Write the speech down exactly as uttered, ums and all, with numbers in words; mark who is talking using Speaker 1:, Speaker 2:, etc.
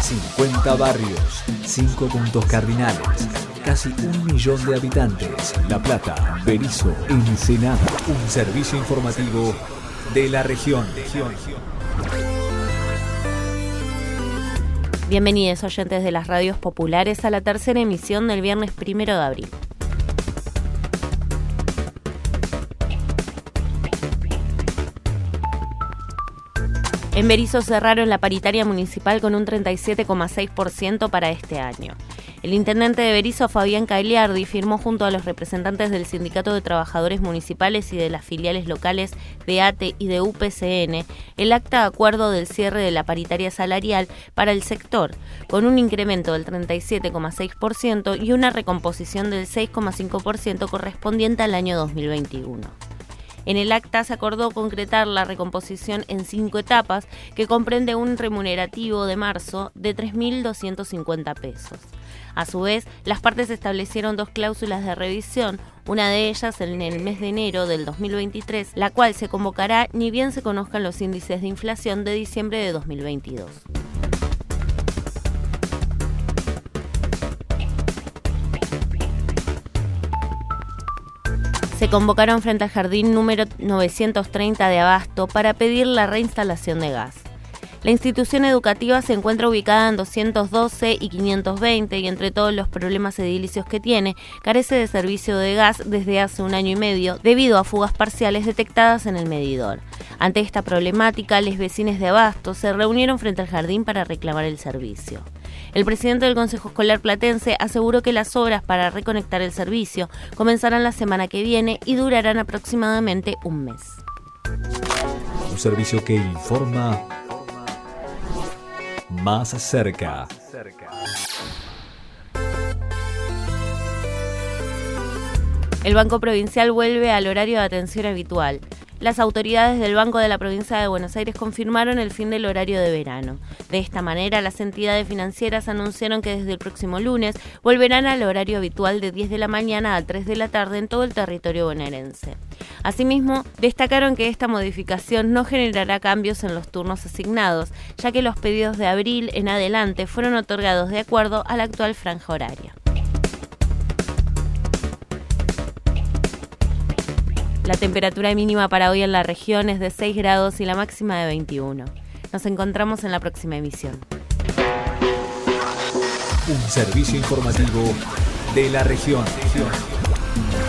Speaker 1: cincuenta barrios, cinco puntos cardinales, casi un millón de habitantes. La Plata, Berisso, Ensenada. Un servicio informativo de la región.
Speaker 2: Bienvenidos oyentes de las radios populares a la tercera emisión del viernes primero de abril. En Berisso cerraron la paritaria municipal con un treinta y siete coma seis por ciento para este año. El intendente de Berisso, Fabián Cagliardi, firmó junto a los representantes del Sindicato de Trabajadores Municipales y de las filiales locales de A T E y de U P C N el acta de acuerdo del cierre de la paritaria salarial para el sector, con un incremento del treinta y siete coma seis por ciento y una recomposición del seis coma cinco por ciento correspondiente al año dos mil veintiuno. En el acta se acordó concretar la recomposición en cinco etapas, que comprende un remunerativo de marzo de tres mil doscientos cincuenta pesos. A su vez, las partes establecieron dos cláusulas de revisión, una de ellas en el mes de enero del dos mil veintitrés, la cual se convocará ni bien se conozcan los índices de inflación de diciembre de dos mil veintidós. Se convocaron frente al jardín número novecientos treinta de Abasto para pedir la reinstalación de gas. La institución educativa se encuentra ubicada en doscientos doce y quinientos veinte y entre todos los problemas edilicios que tiene, carece de servicio de gas desde hace un año y medio debido a fugas parciales detectadas en el medidor. Ante esta problemática, los vecinos de Abasto se reunieron frente al jardín para reclamar el servicio. El presidente del Consejo Escolar Platense aseguró que las obras para reconectar el servicio comenzarán la semana que viene y durarán aproximadamente un mes.
Speaker 1: Un servicio que informa más cerca.
Speaker 2: El Banco Provincial vuelve al horario de atención habitual. Las autoridades del Banco de la Provincia de Buenos Aires confirmaron el fin del horario de verano. De esta manera, las entidades financieras anunciaron que desde el próximo lunes volverán al horario habitual de diez de la mañana a tres de la tarde en todo el territorio bonaerense. Asimismo, destacaron que esta modificación no generará cambios en los turnos asignados, ya que los pedidos de abril en adelante fueron otorgados de acuerdo a la actual franja horaria. La temperatura mínima para hoy en la región es de seis grados y la máxima de veintiuno. Nos encontramos en la próxima emisión.
Speaker 1: Un servicio informativo de la región.